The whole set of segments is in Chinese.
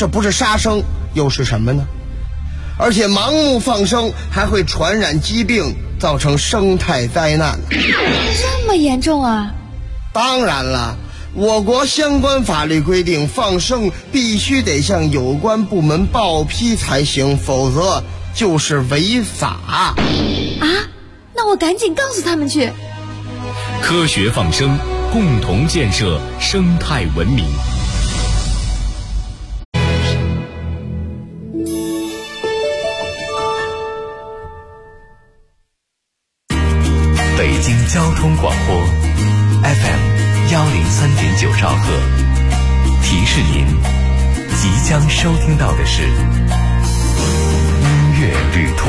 这不是杀生又是什么呢？而且盲目放生还会传染疾病，造成生态灾难。 这么严重啊？ 当然了，我国相关法律规定，放生必须得向有关部门报批才行，否则就是违法。 啊？那我赶紧告诉他们去。 科学放生，共同建设生态文明。北京交通广播 FM103.9兆赫，提示您即将收听到的是音乐旅途。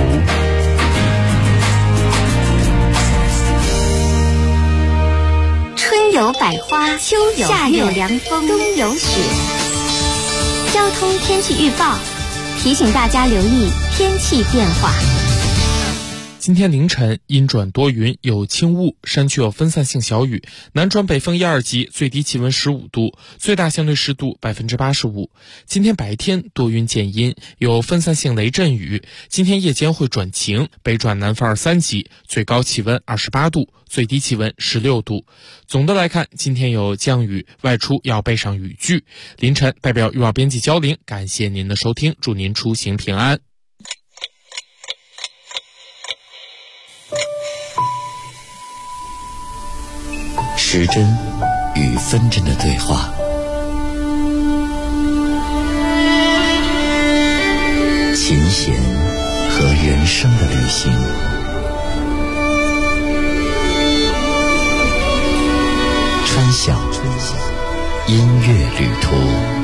春有百花，秋有夏有凉风，冬有雪。交通天气预报提醒大家留意天气变化。 今天凌晨阴转多云，有轻雾，山区有分散性小雨，南转北风1、2级，最低气温15度，最大相对湿度85%。今天白天多云见阴，有分散性雷阵雨，今天夜间会转晴，北转南风2、3级，最高气温28度，最低气温16度。总的来看，今天有降雨，外出要备上雨具。凌晨代表预报编辑焦玲，感谢您的收听，祝您出行平安。 时针与分针的对话，琴弦和人生的旅行，川晓音乐旅途。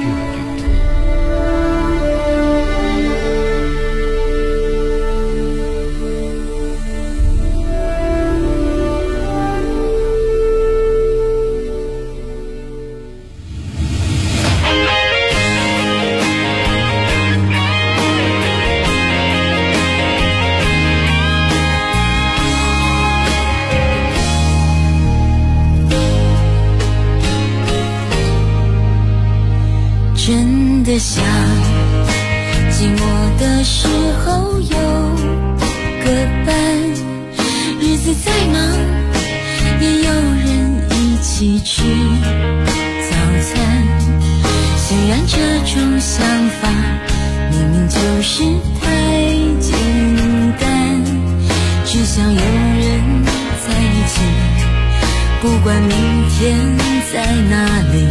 真的想寂寞的时候有个伴，日子再忙也有人一起吃早餐。虽然这种想法明明就是太简单，只想有人在一起，不管明天在哪里。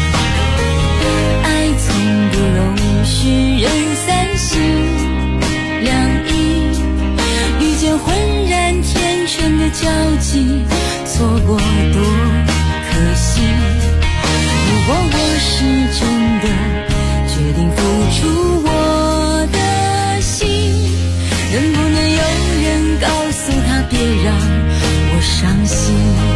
爱从不容许人三心两意，遇见浑然天成的交集，错过多可惜。如果我是真的决定付出我的心，能不能有人告诉他别让我伤心。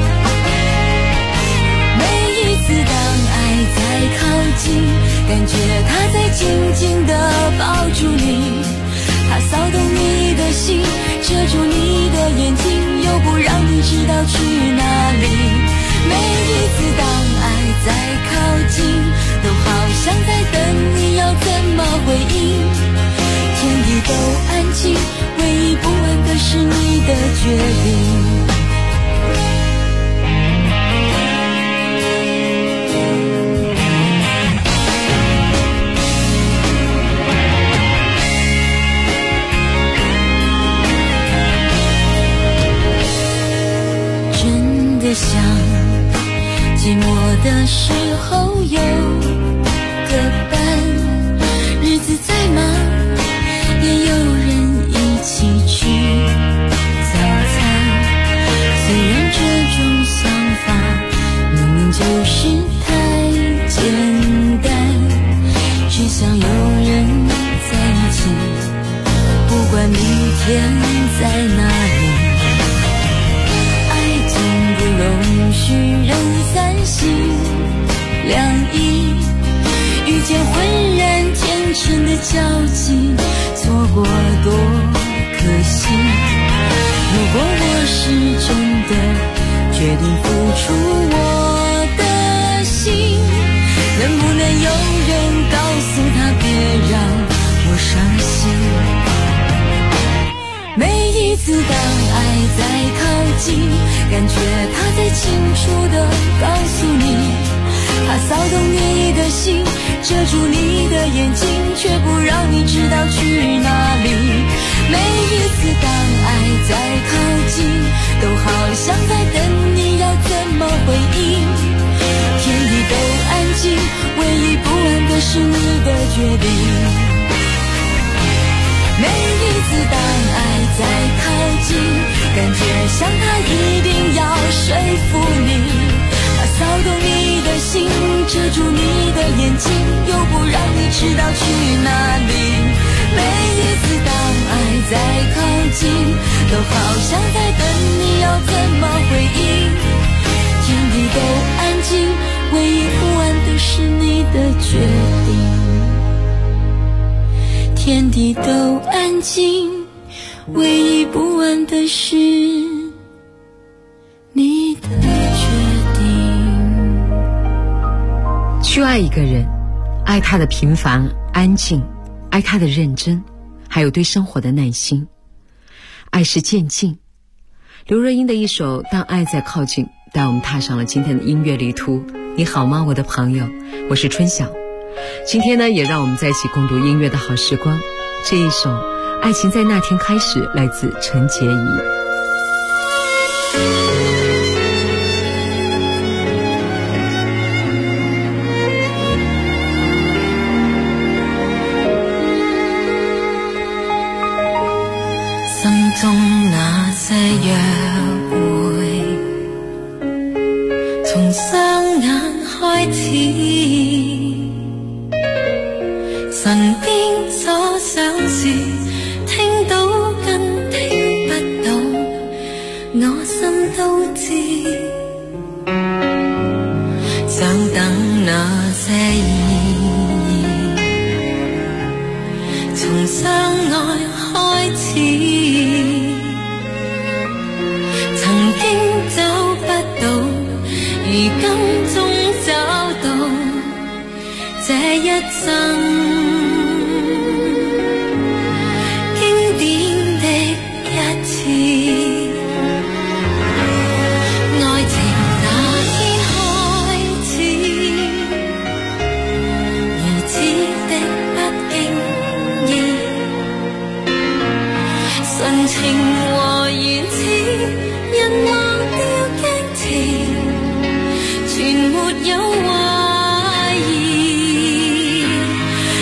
每一次当爱在靠近，感觉他在紧紧地抱住你，他骚动你的心，遮住你的眼睛，又不让你知道去哪里。每一次当爱在靠近，都好像在等你要怎么回应。天地都安静，唯一不安的是你的决定。想寂寞的时候有个伴，日子再忙也有人一起吃早餐。虽然这种想法明明就是太简单，只想有人在一起，不管明天在哪里。容许人三心两意，遇见浑然天成的交集，错过多可惜。如果我是真的决定付出我的心，能不能有人告诉他别近，感觉他在清楚地告诉你，他骚动你的心，遮住你的眼睛，却不让你知道去哪里。每一次当爱在靠近，都好像在等你要怎么回应。天地都安静，唯一不安的是你的决定。每一次当爱在靠近，感觉像他一定要说服你，他骚动你的心，遮住你的眼睛，又不让你知道去哪里。每一次当爱在靠近，都好像在等你要怎么回应。天地都安静，唯一不安的是你的决定。天地都安静，唯一不安的是你的决定。 去爱一个人，爱他的平凡安静，爱他的认真，还有对生活的耐心。爱是渐进。刘若英的一首《当爱在靠近》带我们踏上了今天的音乐旅途。你好吗，我的朋友，我是春晓。今天呢，也让我们在一起共度音乐的好时光。这一首《爱情在那天开始》来自陈洁仪。 心中那些約會，從雙眼開始，唇邊所想是聽到跟聽不到，我心都知。想等那些意義，從相愛開始，曾經找不到，如今終找到，這一生經典的一次。愛情那天開始，如此的不經意，純情和原始，人忘掉驚奇，全沒有懷疑。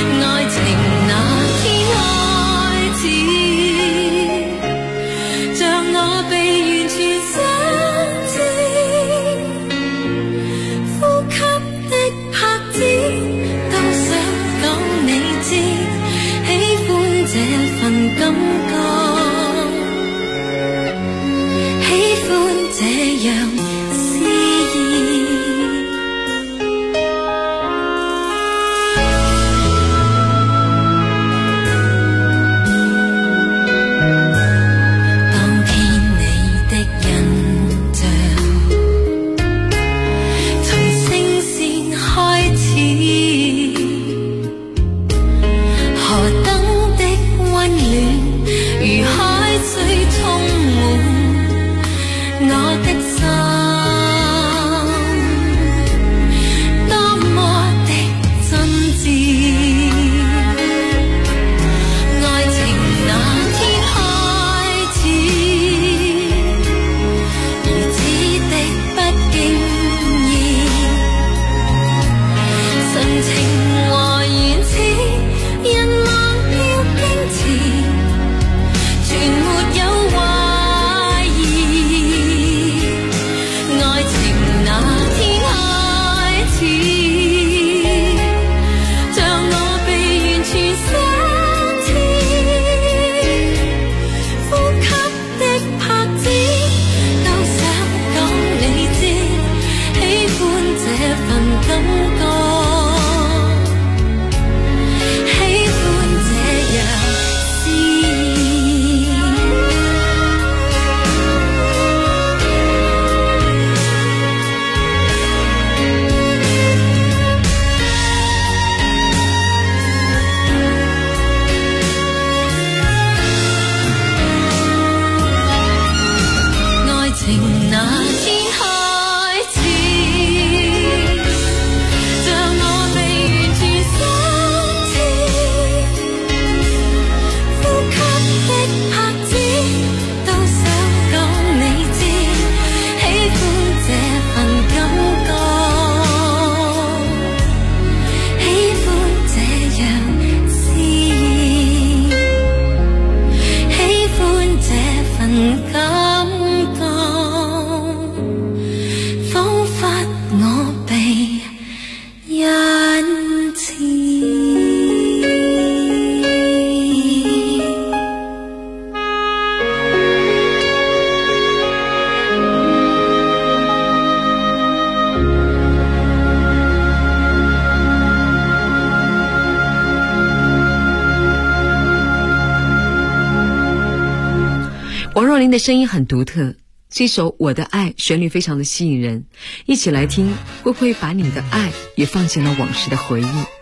王若琳的声音很独特，这首《我的爱》旋律非常的吸引人，一起来听，会不会把你的爱也放进了往事的回忆？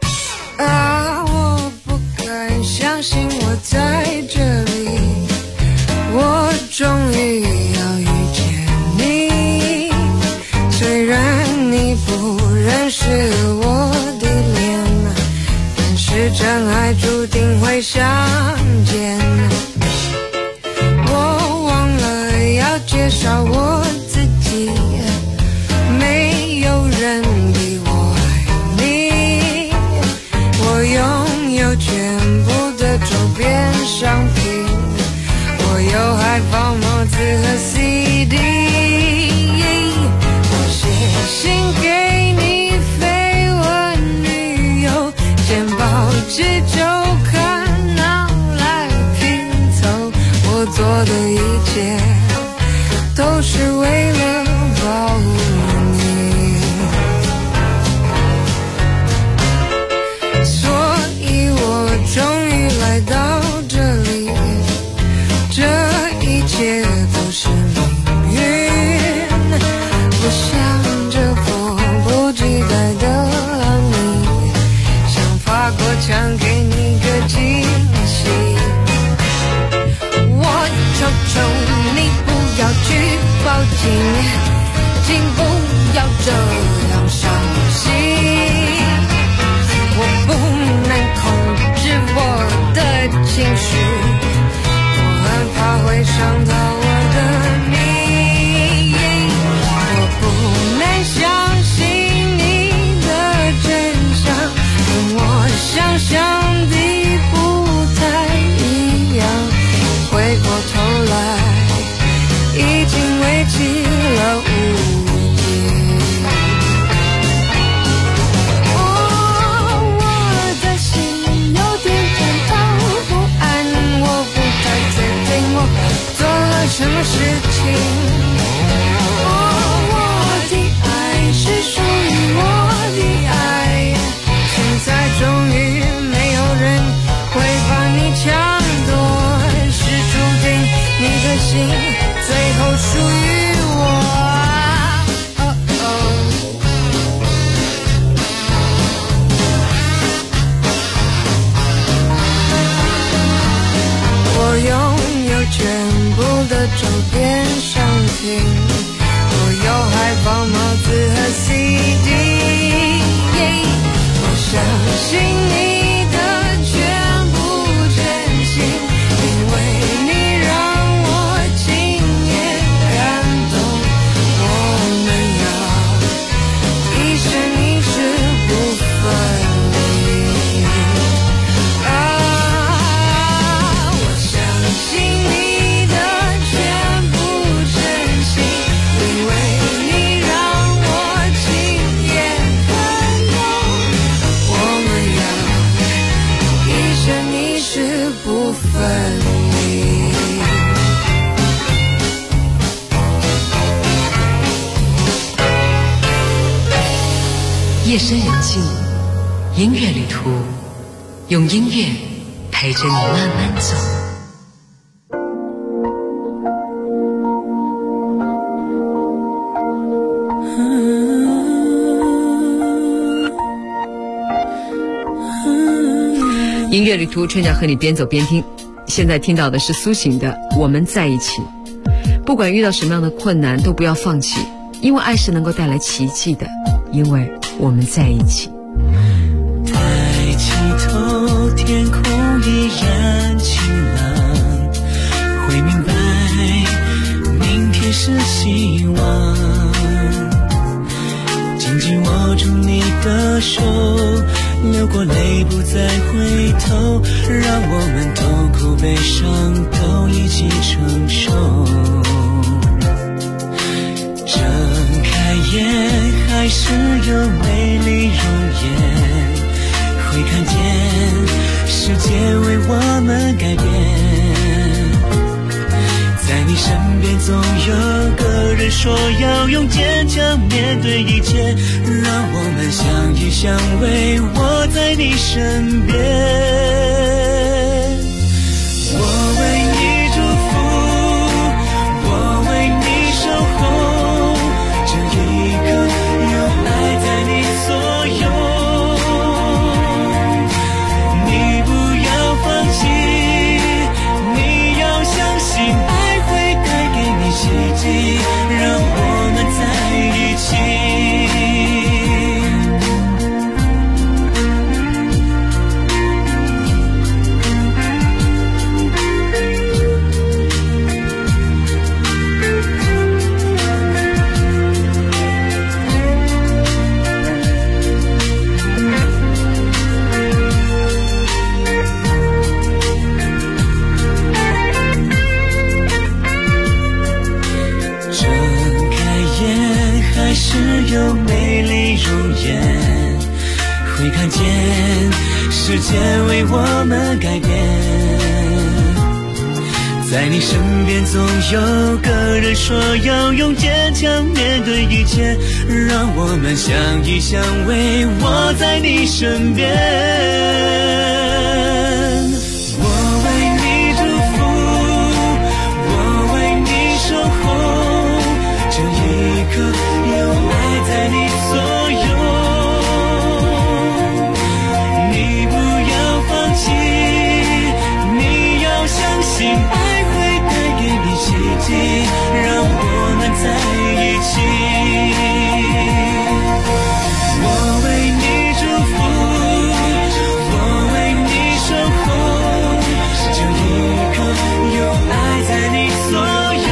我不敢相信我在这里，我终于要遇见你。虽然你不认识我的脸，但是真爱注定会相见。我忘了要介绍我自己，没有人比我爱你。我拥有全部的周边商品，我有海报、帽子和 CD。 我写信给你，绯闻女友，剪报纸周刊，拿来拼凑。我做的一切都是为了保护你，所以我终于来到这里，这一切都是命运。我想着迫不及待的你，想爬过墙给你个惊喜。我求求你不要去报警，请不要这样伤心。我不能控制我的情绪，我很怕会伤到我的你。我不能相信你的真相，跟我想象的不太一样。回过头来，已经为期了5年。我的心有点颤抖不安，我不太确定我做了什么事情。我的爱是属于我的爱，现在终于没有人会把你抢夺，是注定你的心最后属于我。我拥有全部的周边商品，我有海报、帽子和 CD。 我相信你的全部真心，因为你让我亲眼感动。我们要一生一世不分离。我相信你的全部真心，因为你让我亲眼感动。我们要一生一世不分离。 夜深人静，音乐旅途，用音乐陪着你慢慢走。音乐旅途，春鸟和你边走边听。现在听到的是苏醒的《我们在一起》。不管遇到什么样的困难，都不要放弃，因为爱是能够带来奇迹的，因为我们在一起。 抬起头，天空依然晴朗，会明白明天是希望。紧紧握住你的手，流过泪不再回头，让我们痛苦悲伤都一起承受。睁开眼，还是有美丽容颜，会看见世界为我们改变。在你身边总有个人说要用坚强面对一切，让我们相依相偎，我在你身边。我为你祝福， 我们改变。在你身边总有个人说要用坚强面对一切，让我们相依相偎，我在你身边。我为你祝福，我为你守候，这一刻有爱在你左右。你不要放弃，你要相信爱奇迹，让我们在一起。我为你祝福，我为你守候，这一刻有爱在你左右。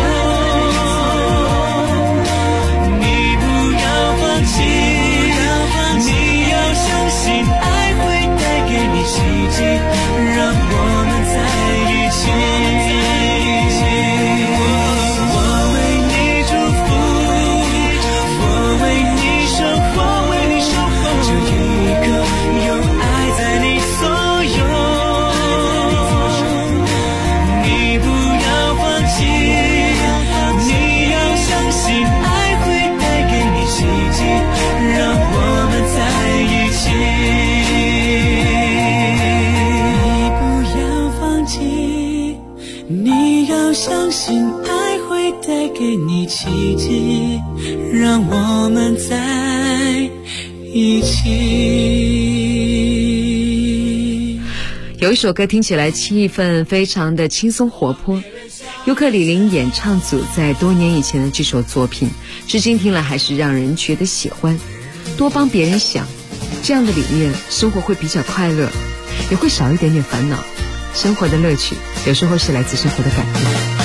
你不要放弃，你要相信爱会带给你奇迹，让我们在一起。相信爱会带给你奇迹，让我们在一起。 有一首歌听起来气氛非常的轻松活泼，尤克里里演唱组在多年以前的这首作品，至今听了还是让人觉得喜欢。多帮别人想，这样的理念，生活会比较快乐，也会少一点点烦恼。生活的乐趣有时候是来自生活的感动。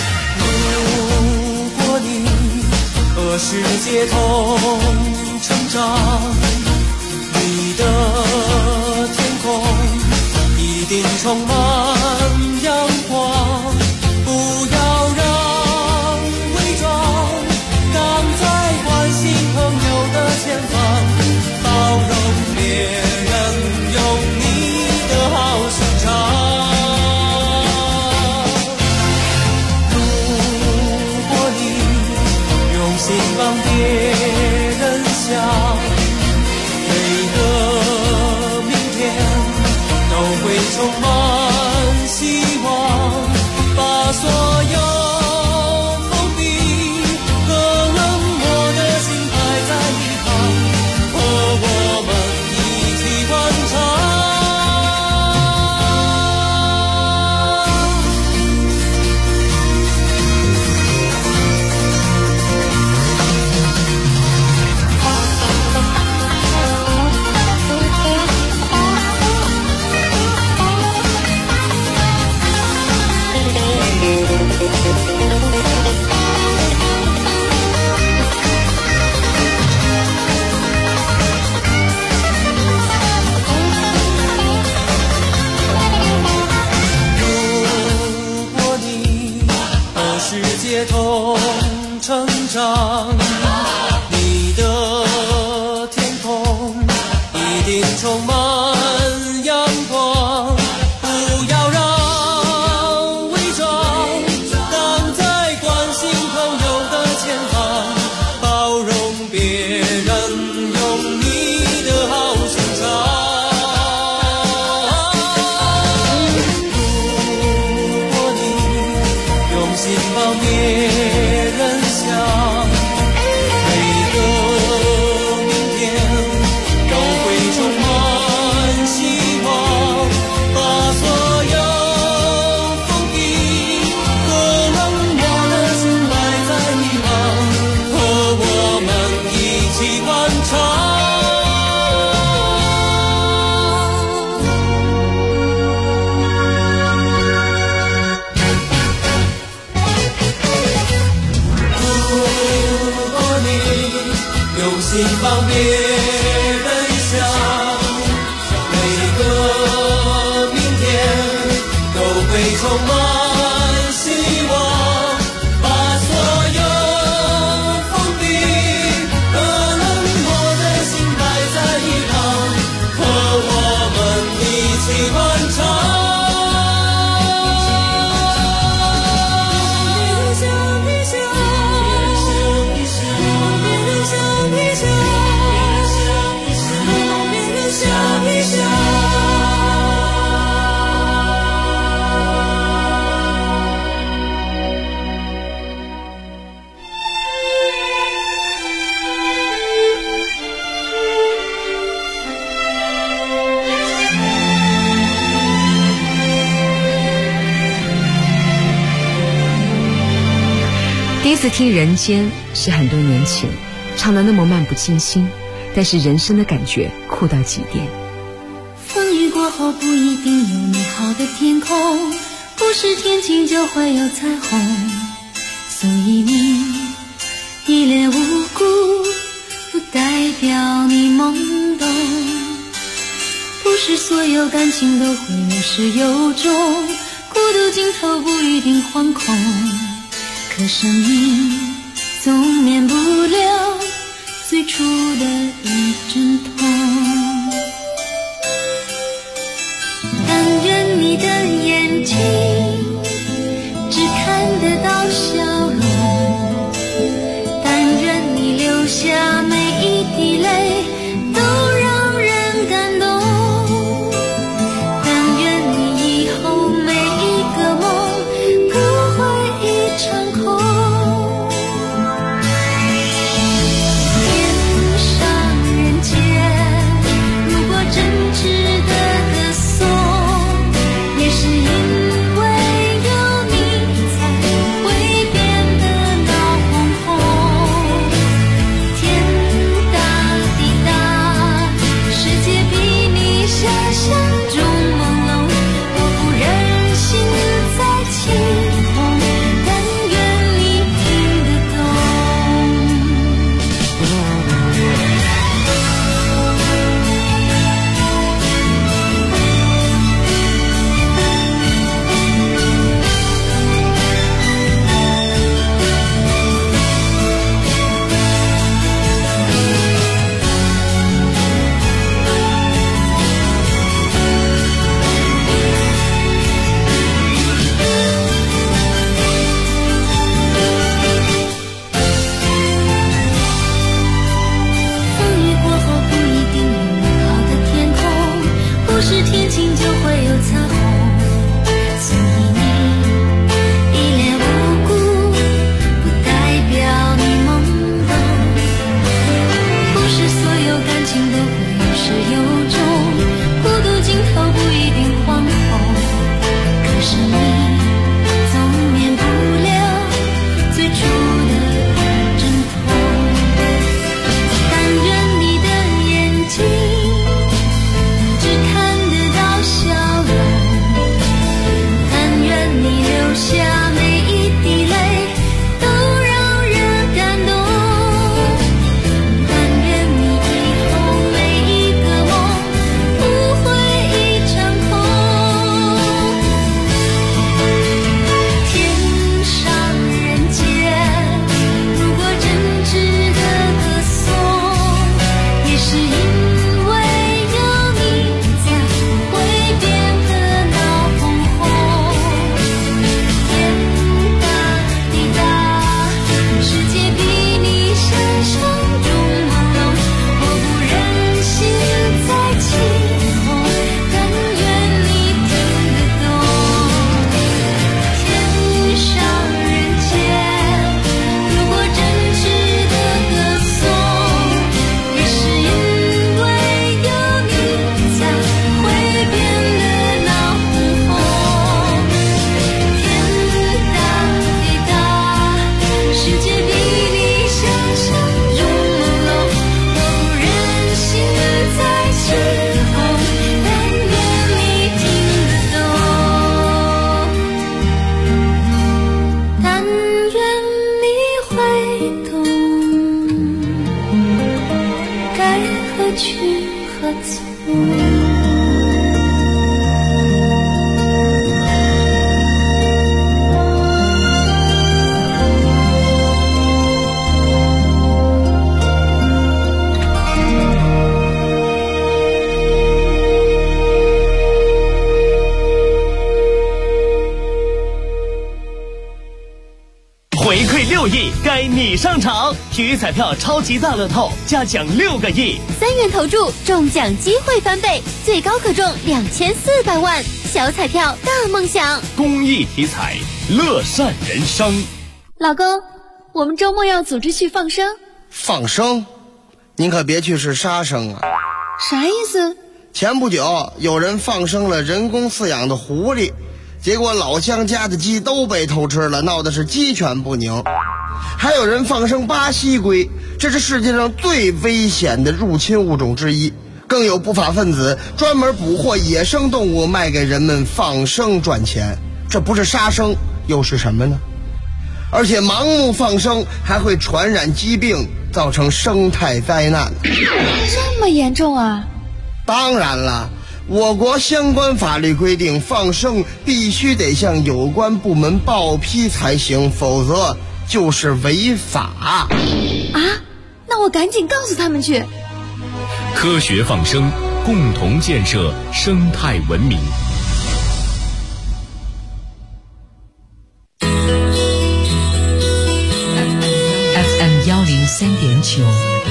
如果你和世界同成长，你的天空一定充满阳光。不要让伪装挡在关心朋友的前方，包容别人用你的好心肠。心帮别人想，每个明天都会充满希望，把所有封闭和冷漠的心摆在一旁，和我们一起欢唱。同成长，你的天空一定充满阳光。不要让伪装挡在关心朋友的前方，包容别人用你的好心肠。如果你用心帮别人想， 次听《人间》是很多年前，唱得那么漫不经心，但是人生的感觉酷到极点。 风雨过后不一定有美好的天空，不是天晴就会有彩虹，所以你一脸无辜不代表你懵懂，不是所有感情都会有始有终，孤独尽头不一定惶恐，可生命总免不了最初的一阵痛。但愿你的眼睛只看得到笑容，但愿你流下每一滴泪都让人感动，但愿你以后每一个梦不会一场空。天上人间，如果真值得歌颂，也是因为有你才会变得闹哄哄。天大地大，世界比你想象中朦胧，我不忍心再起哄，但愿你听得懂。风雨过后不一定有美好的天空，不是天晴就会有彩虹，所以你一脸无辜不代表你懵懂，不是所有感情都会有始有终，孤独尽头不一定惶恐，可是你总免不了最初的一阵痛。但愿你的眼睛只看得到笑容，但愿你流下每一滴泪都让人感动，但愿你以后每一个梦不会一场空。天上人间，如果真值得歌颂，也是因为有你才会变得闹哄哄。天大地大，世界比你想象中朦胧，我不忍心再起哄，但愿你听得懂。天上人间，如果真值得歌颂，也是因为有你才会变得闹哄哄。天大地大，世界比你想象中朦胧，我不忍心再起哄，但愿你听得懂，但愿你会懂，该何去何从。 回馈6亿，该你上场！体育彩票超级大乐透加奖6个亿 ，3元投注中奖机会翻倍，最高可中2400万。小彩票大梦想， 公益体彩，乐善人生。 老公，我们周末要组织去放生。 放生？您可别去是杀生啊！ 啥意思？ 前不久有人放生了人工饲养的狐狸，结果老乡家的鸡都被偷吃了，闹的是鸡犬不宁。 还有人放生巴西龟，这是世界上最危险的入侵物种之一。更有不法分子专门捕获野生动物卖给人们放生赚钱，这不是杀生又是什么呢？而且盲目放生还会传染疾病，造成生态灾难。 这么严重啊？ 当然了，我国相关法律规定，放生必须得向有关部门报批才行，否则就是违法。 啊？那我赶紧告诉他们去。 科学放生，共同建设生态文明。 FM 103.9，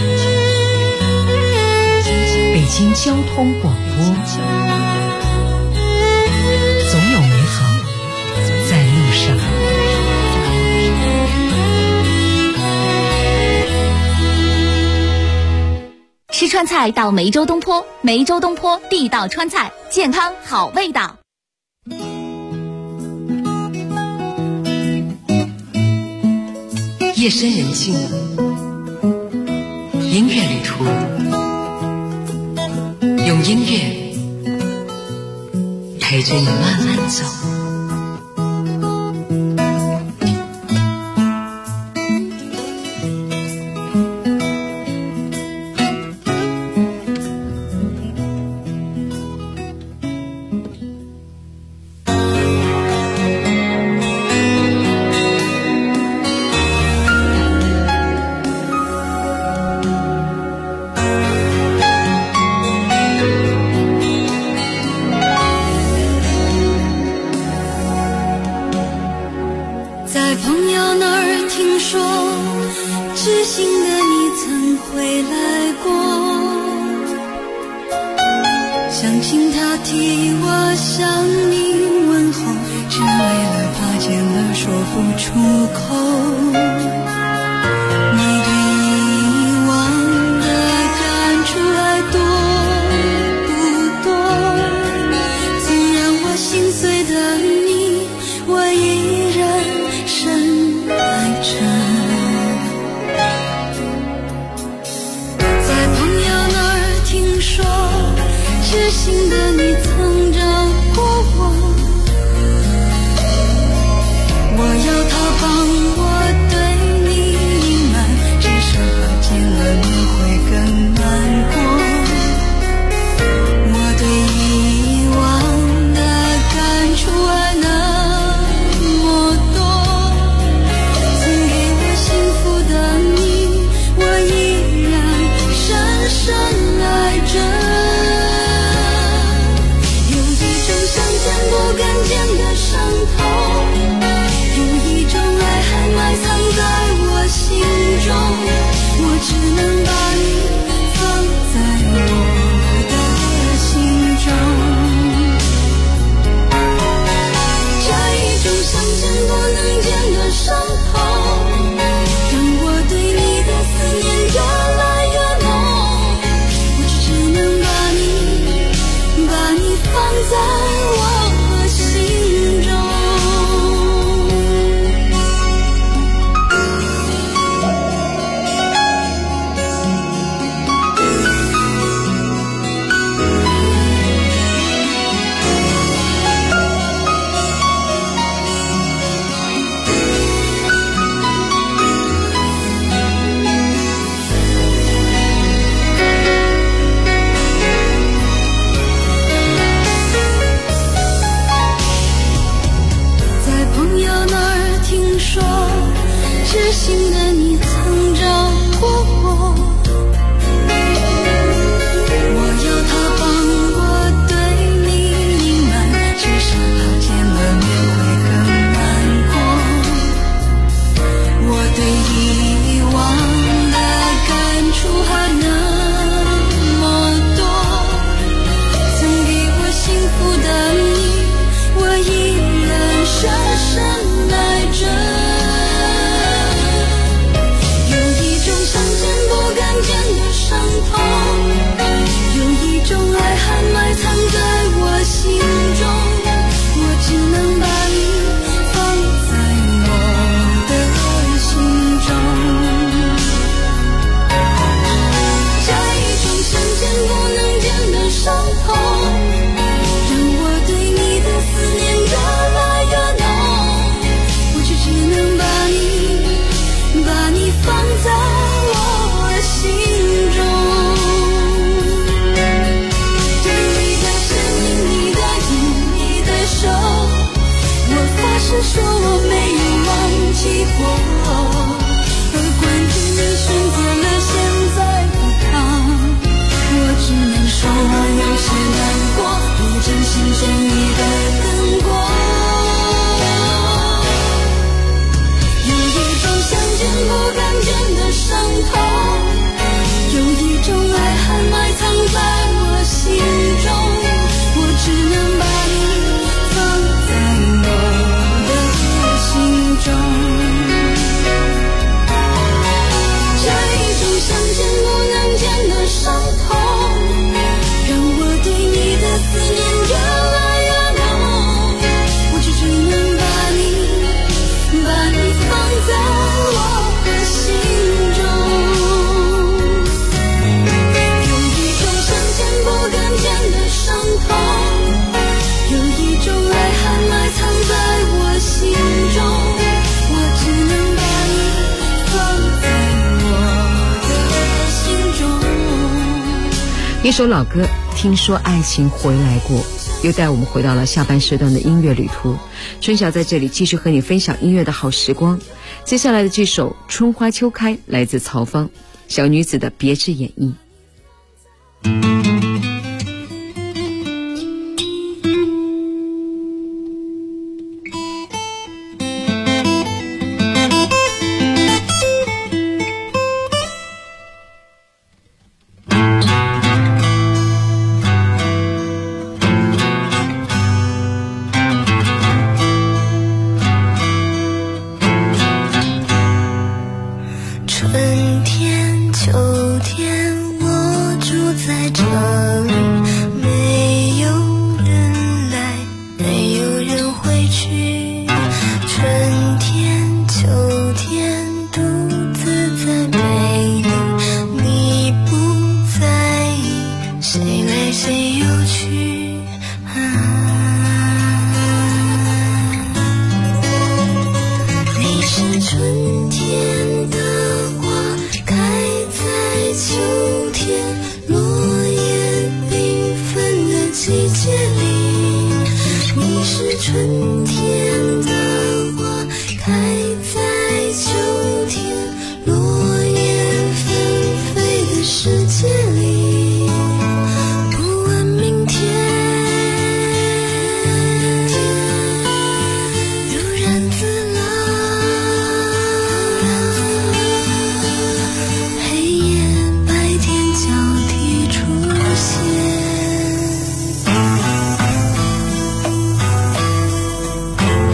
北京交通广播。总有美好在路上。 吃川菜到梅州东坡，梅州东坡地道川菜，健康好味道。 夜深人静，音乐旅途，用音乐陪着你慢慢走。 在朋友那儿听说，知心的你曾回来过，想请他替我向你问候，只为了怕见了说不出口。你对以往的感触还多不多？曾让我心碎的你，我依然深爱着。在朋友那儿听说，知心的你曾找过我，我要他帮我对你隐瞒，至少他见了面会更难过。我对以往的感触还那么多，曾给我幸福的你，我依然深深爱着。有一种想见不敢见的伤痛，有一种爱还埋藏在我心中，我只能把你放在我的心中。这一种想见不能见的伤痛，让我对你的思念越来越浓，我只能把你放在我心中。在朋友那儿听说，知心的你曾找过我，我要他帮我对你隐瞒，至少他见了面会更难过。我对以往的感触还那么多，曾给我幸福的你，我依然深深爱着。有一种想见不敢说我没有忘记过，而关于你选择了现在不看，我只能说我有些难过，不真心真意的跟过。有一种想见不敢见的伤痛，有一种爱还埋藏在我心中，我只能把你放在我的心中。这一种想见不能见的伤痛，让我对你的思念越来越浓，我只能把你放在我的心中。有一种想见不敢见的伤痛，有一种爱还埋藏在我心中，我只能把你放在我的心中。 一首老歌，听说爱情回来过，又带我们回到了下半时段的音乐旅途。春晓在这里继续和你分享音乐的好时光。接下来的这首《春花秋开》来自曹芳，小女子的别致演绎。 春天秋天我住在这里，没有人来没有人回去，春天秋天独自在美丽，你不在意谁来谁又去你是春天的秋天落叶缤纷的季节里，你是春天的花开在秋天落叶纷飞的世界里，不问明天悠然自来，黑夜交替出现。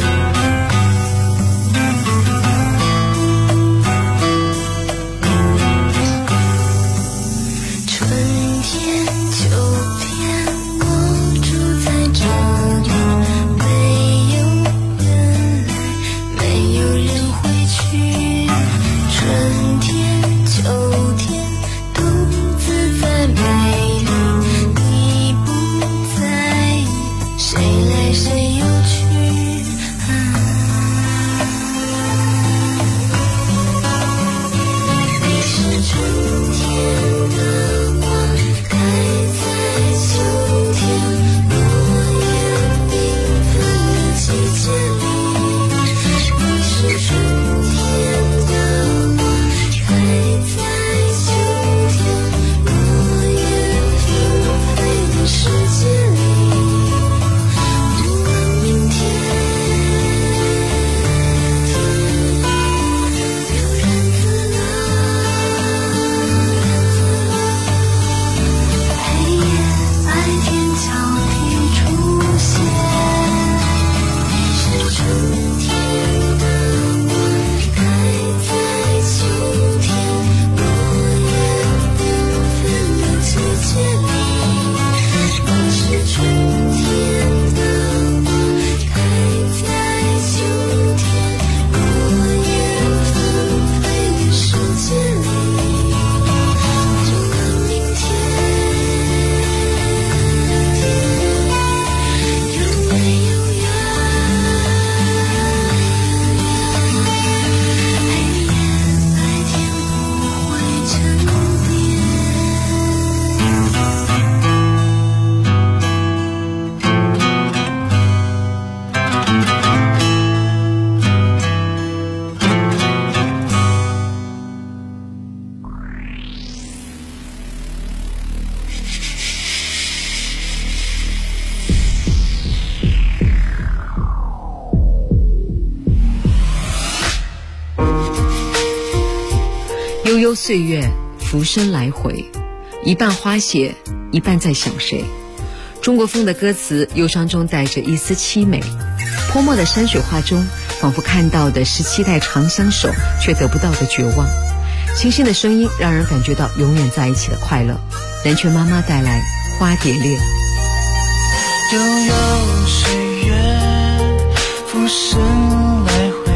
悠悠岁月，浮生来回，一半花谢，一半在想谁。中国风的歌词，忧伤中带着一丝凄美。泼墨的山水画中，仿佛看到的是期待长相守却得不到的绝望。清新的声音让人感觉到永远在一起的快乐。南拳妈妈带来花蝶恋。 悠悠岁月，浮生来回，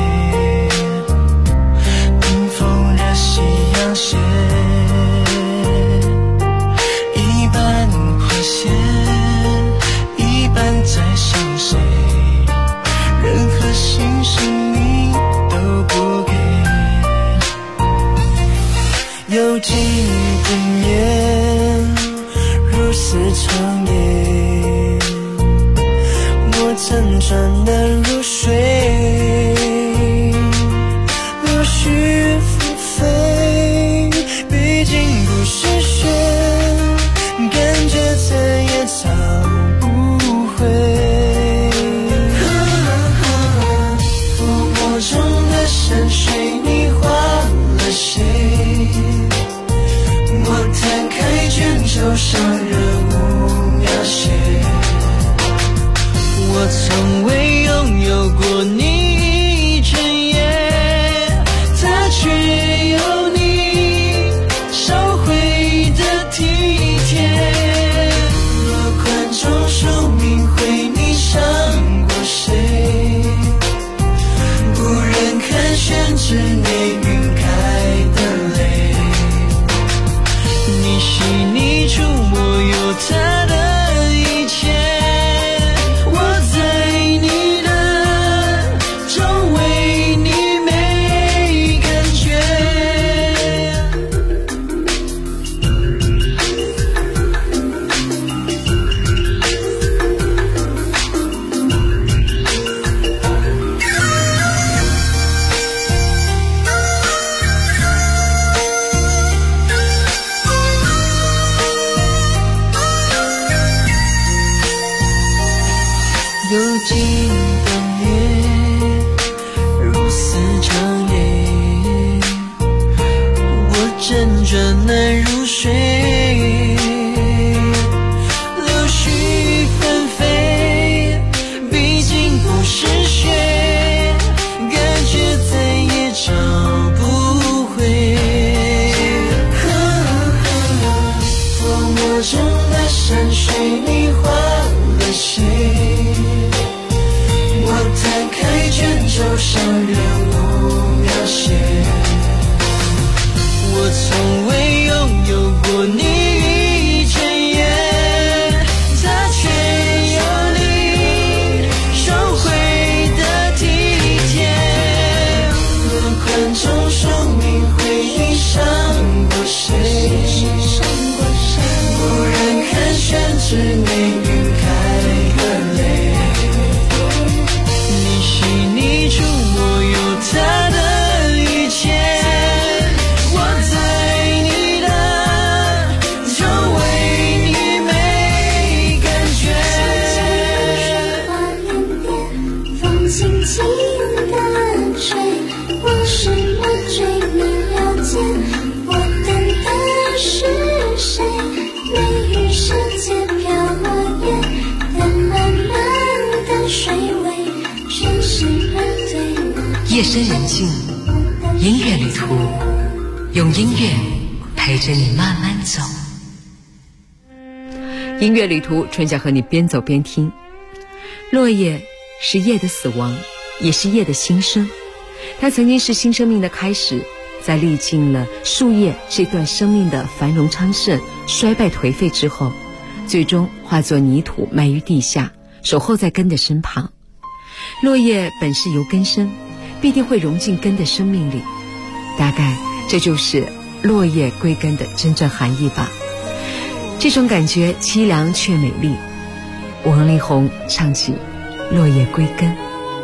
冰封热夕阳斜，一半花谢，一半在想谁，任何心事你都不给，有情不眠，如丝长夜，我辗转的入睡，流絮纷飞，毕竟不是雪，感觉再也找不回。浮沫中的山水你画了谁？我摊开卷轴上人物描写，我从未拥有过你一整夜，它却有你烧毁的体贴。落款中署名会你伤过谁？不忍看宣纸内晕开的泪，你细腻触摸有他的一切，我在你的周围你没感觉。幽静的夜，如丝长夜，我辗转难入睡，流絮纷飞，毕竟不是雪，感觉再也找不回。泼墨中的山水你画了谁？我摊开卷轴上人物描写，我从未拥有过你一整夜，它却有你收回的体贴。落款中署名会你伤过谁？不忍看宣纸内晕开的泪，你触摸有他的一切，我在你的周围你没感觉。 花莲边，风轻轻地吹，我是我追你了解，我等的是谁？梅雨世界飘落叶，淡漫漫的水位，全是人对我。 夜深人静，音乐旅途，用音乐陪着你慢慢走。音乐旅途，春夏和你边走边听。落叶是夜的死亡，也是夜的新生。它曾经是新生命的开始，在历尽了树叶这段生命的繁荣昌盛、衰败颓废之后，最终化作泥土埋于地下，守候在根的身旁。落叶本是由根生，必定会融进根的生命里，大概这就是落叶归根的真正含义吧。这种感觉凄凉却美丽。王力宏唱起《落叶归根》。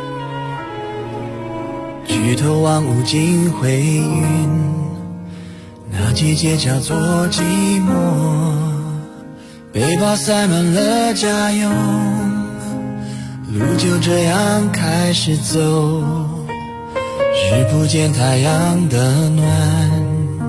举头望无尽灰云，那季节叫做寂寞，背包塞满了家用，路就这样开始走，日不见太阳的暖，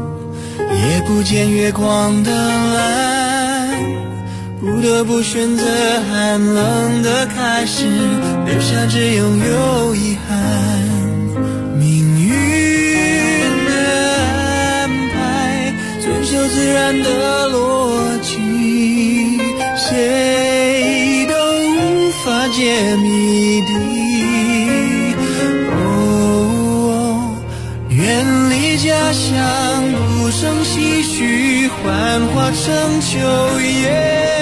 也不见月光的蓝，不得不选择寒冷的开始，留下只拥有遗憾。命运的安排，遵守自然的逻辑，谁都无法解谜底。远离家乡，不胜唏嘘，幻化成秋叶，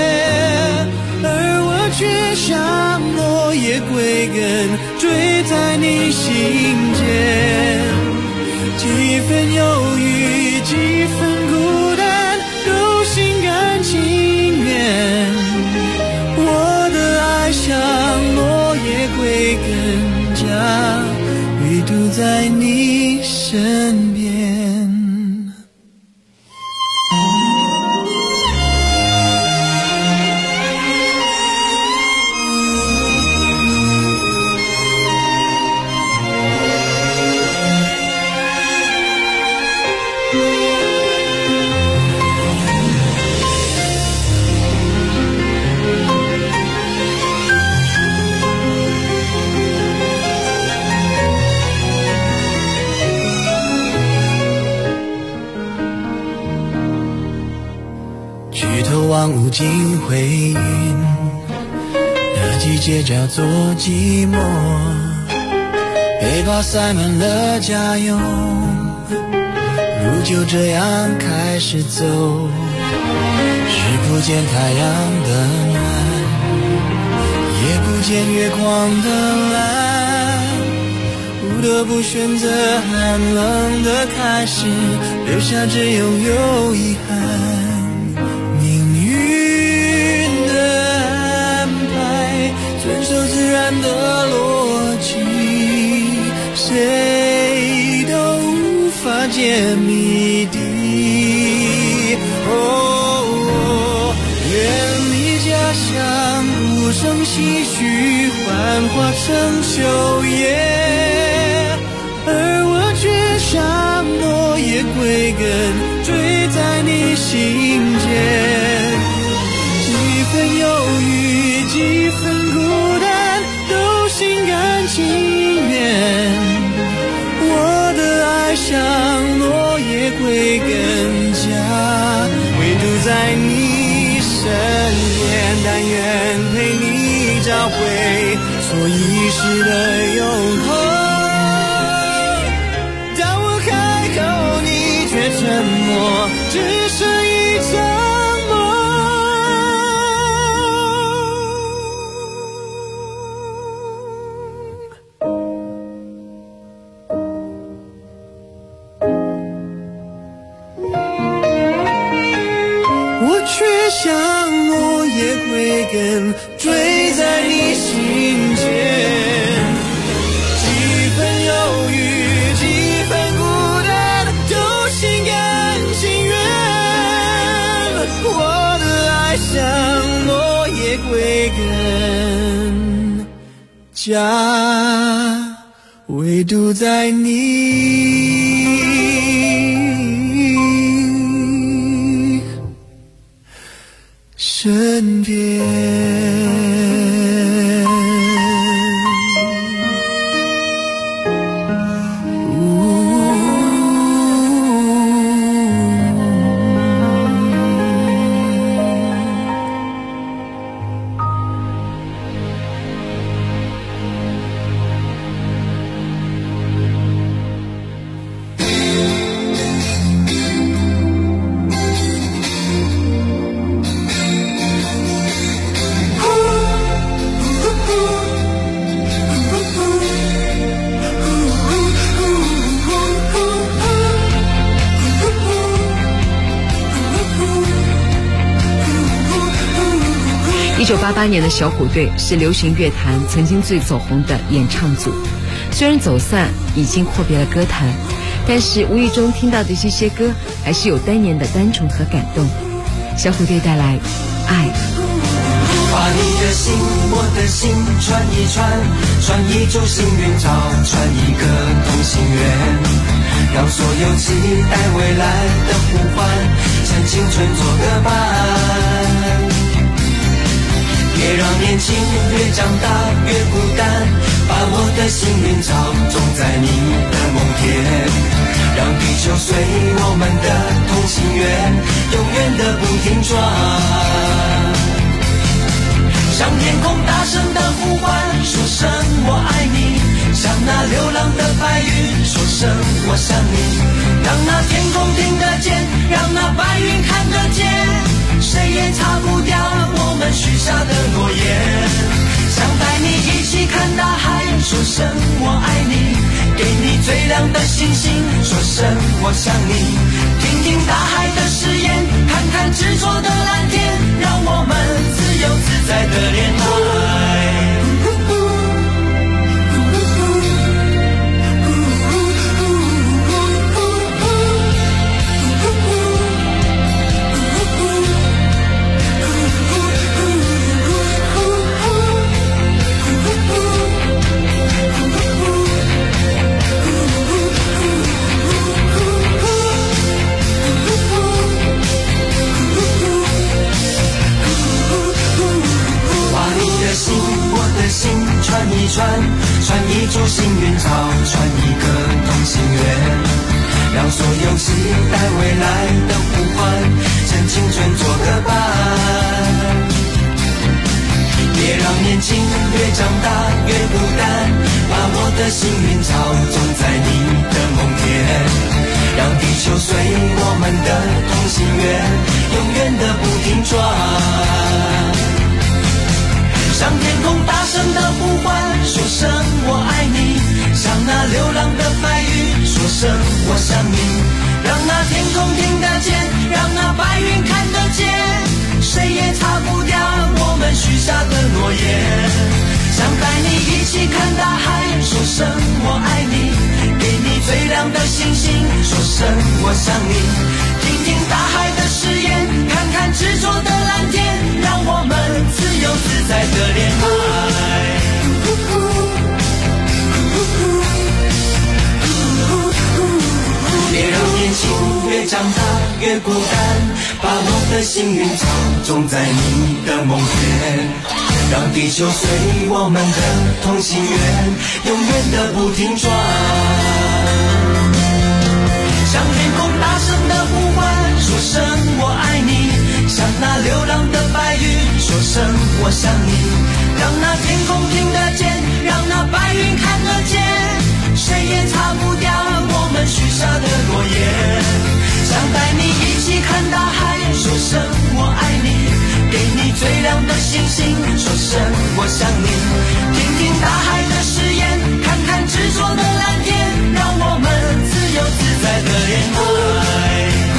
而我却像落叶归根，坠在你心间。几分忧郁，几分孤单，都心甘情愿。我的爱像落叶归根，家唯独在你身边。望无尽回云，那季节叫做寂寞，背包塞满了家用，路就这样开始走。视不见太阳的暖，也不见月光的蓝，不得不选择寒冷的开始，留下只拥有遗憾。自然的逻辑，谁都无法解谜底。远离家乡，不胜唏嘘，幻化成秋叶，而我却像落叶归根，坠在你心间。几分忧郁，几分孤单，心甘情愿。我的爱像落叶归根，家唯独在你身边。但愿陪你找回所遗失的永恒。当我开口，你却沉默，只剩一场。却像落叶归根，坠在你心间。几分忧郁，几分孤单，都心甘情愿。我的爱像落叶归根，家唯独在你身边。 1988年的小虎队是流行乐坛曾经最走红的演唱组，虽然走散已经阔别了歌坛，但是无意中听到的这些歌还是有当年的单纯和感动。小虎队带来爱。 把你的心我的心串一串，串一株幸运草，串一个同心圆， 让所有期待未来的呼唤向青春做个伴。别让年轻越长大越孤单，把我的幸运草种在你的梦田，让地球随我们的同心圆永远的不停转。向天空大声的呼唤，说声我爱你，像那流浪的白云，说声我想你，让那天空听得见，让那白云看得见，谁也擦不掉我们许下的诺言。想带你一起看大海，说声我爱你，给你最亮的星星，说声我想你，听听大海的誓言，看看执着的蓝天，让我们自由自在的恋爱。穿一串，穿一株幸运草，穿一个同心圆，让所有期待未来的呼唤向青春做个伴。别让年轻越长大越孤单，把我的幸运草种在你的梦田，让地球随我们的同心圆永远的不停转。向天空大声的呼唤，说声我爱你，像那流浪的白云，说声我想你，让那天空听得见，让那白云看得见，谁也擦不掉我们许下的诺言。想带你一起看大海，说声我爱你，给你最亮的星星，说声我想你，听听大海的誓言，看看执着的蓝天，让我们自由自在的恋爱。别让年轻越长大越孤单，把我的幸运草种在你的梦田，让地球随我们的同心圆永远的不停转。向天空大声的呼唤，说声我爱你，像那流浪的白云，说声我想你，让那天空听得见，让那白云看得见，谁也擦不掉我们许下的诺言。想带你一起看大海，说声我爱你，给你最亮的星星，说声我想你，听听大海的誓言，看看执着的蓝天，让我们自由自在的恋爱。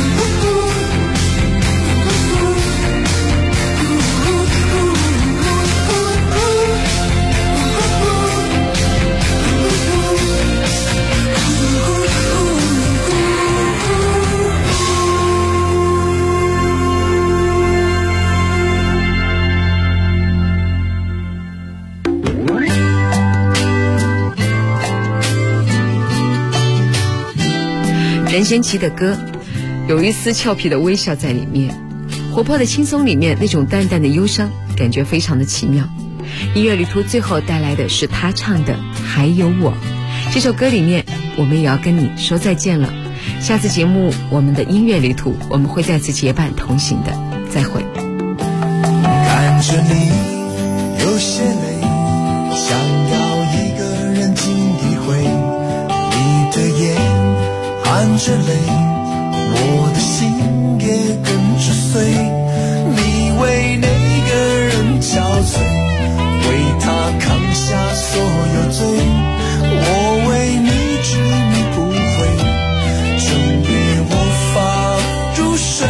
任贤齐的歌有一丝俏皮的微笑在里面，活泼的轻松里面那种淡淡的忧伤，感觉非常的奇妙。音乐旅途最后带来的是他唱的《还有我》，这首歌里面我们也要跟你说再见了。下次节目我们的音乐旅途我们会再次结伴同行的，再会。 看着你有些累，想要一个人静一回，你的眼含着泪，我的心也跟着碎，你为那个人憔悴，为他扛下所有罪，我为你执迷不悔，整夜无法入睡。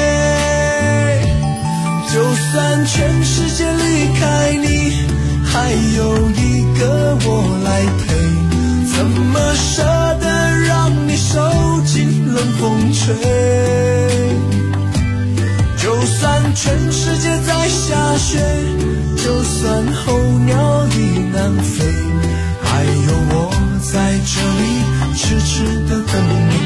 就算全世界离开你，还有一个我来陪，怎么舍得让你受尽冷风吹。就算全世界在下雪，就算候鸟已南飞，还有我在这里痴痴地等你。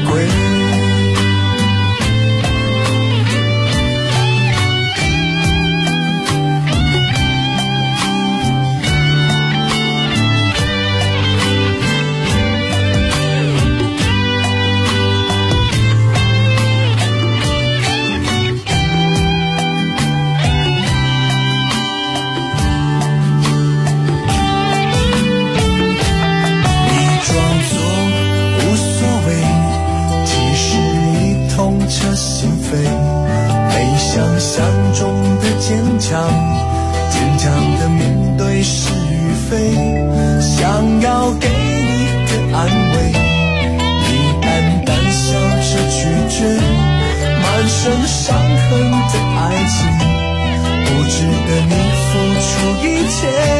你付出一切。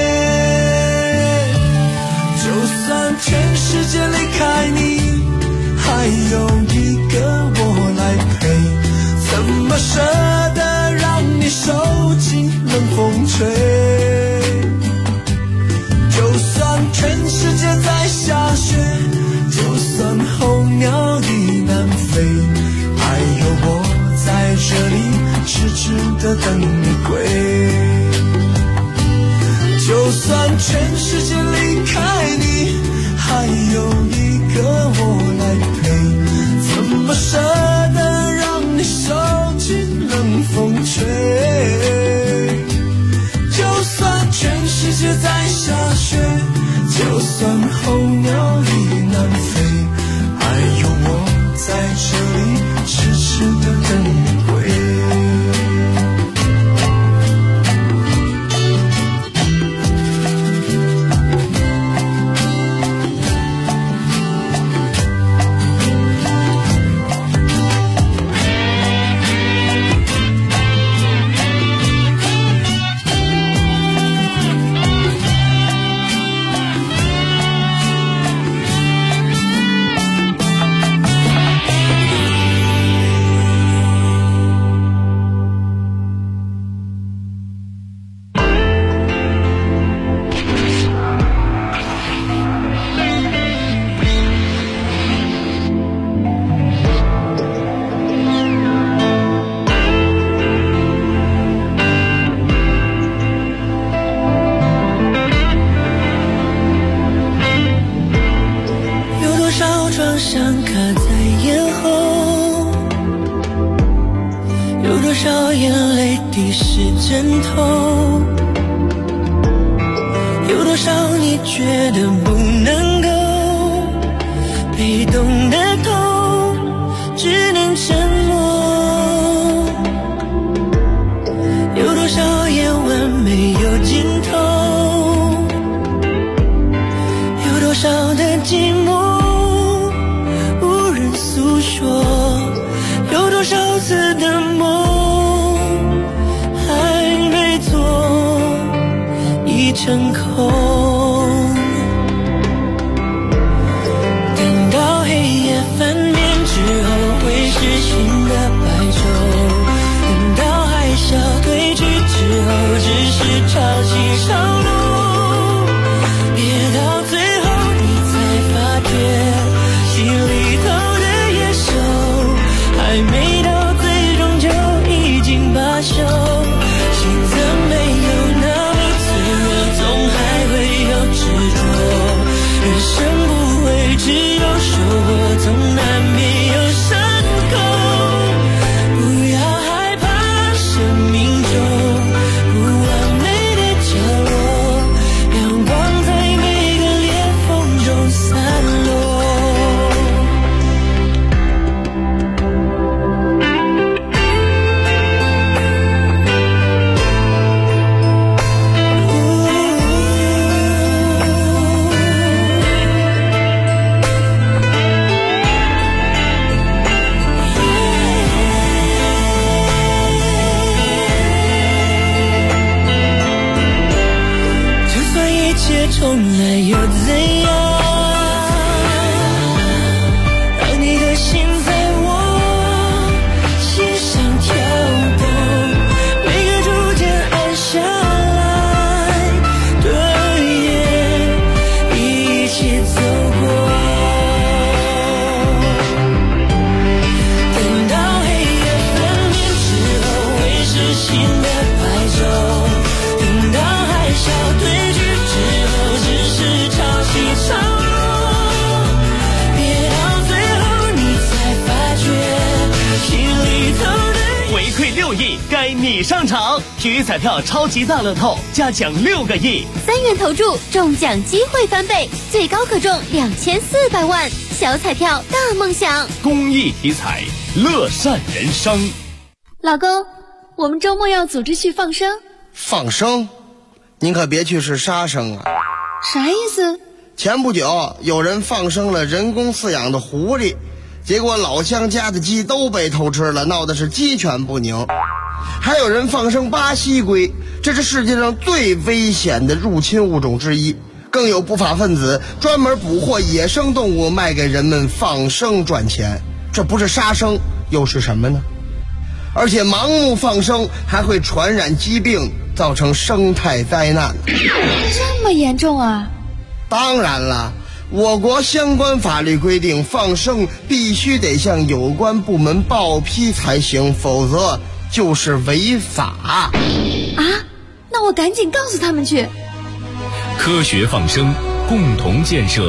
就算全世界离开你，还有一个我来陪，怎么舍得让你受尽冷风吹。就算全世界在下雪，就算候鸟已南飞，还有我在这里痴痴地等你归。就算全世界离开你，还有一个我来陪，怎么舍得让你受尽冷风吹。就算全世界在下雪，就算候鸟已南飞，还有我在这里痴痴地等你归。 有多少你觉得不能够被动的痛，只能沉默。有多少夜晚没有尽头，有多少的寂寞无人诉说，有多少次的梦还没做已成空。等到黑夜翻面之后会是新的白昼，等到海啸退去之后只是潮起潮落，别到最后你才发觉心里头的野兽还没到最终就已经罢休。心怎没有那么脆弱，总还会有执着，人生不会只有收获，总难免有伤口。不要害怕生命中不完美的角落，阳光在每个裂缝中散落。就算一切重来又怎样，让你的心在我心上跳动，每个逐渐暗下来的夜一起走过。等到黑夜翻面之后会是新的白昼，等到海啸退去之后只是潮起潮落，别到最后你才发觉心里头的回馈6亿，该你上场！体育彩票超级大乐透加奖6个亿 ，3元投注中奖机会翻倍，最高可中2400万。小彩票大梦想， 公益体彩，乐善人生。 老公，我们周末要组织去放生。 放生？您可别去是杀生啊！ 啥意思？ 前不久有人放生了人工饲养的狐狸， 结果老乡家的鸡都被偷吃了，闹的是鸡犬不宁。还有人放生巴西龟，这是世界上最危险的入侵物种之一。更有不法分子专门捕获野生动物卖给人们放生赚钱，这不是杀生又是什么呢？而且盲目放生还会传染疾病，造成生态灾难。 这么严重啊？ 当然了，我国相关法律规定，放生必须得向有关部门报批才行，否则就是违法。 啊？那我赶紧告诉他们去。 科学放生，共同建设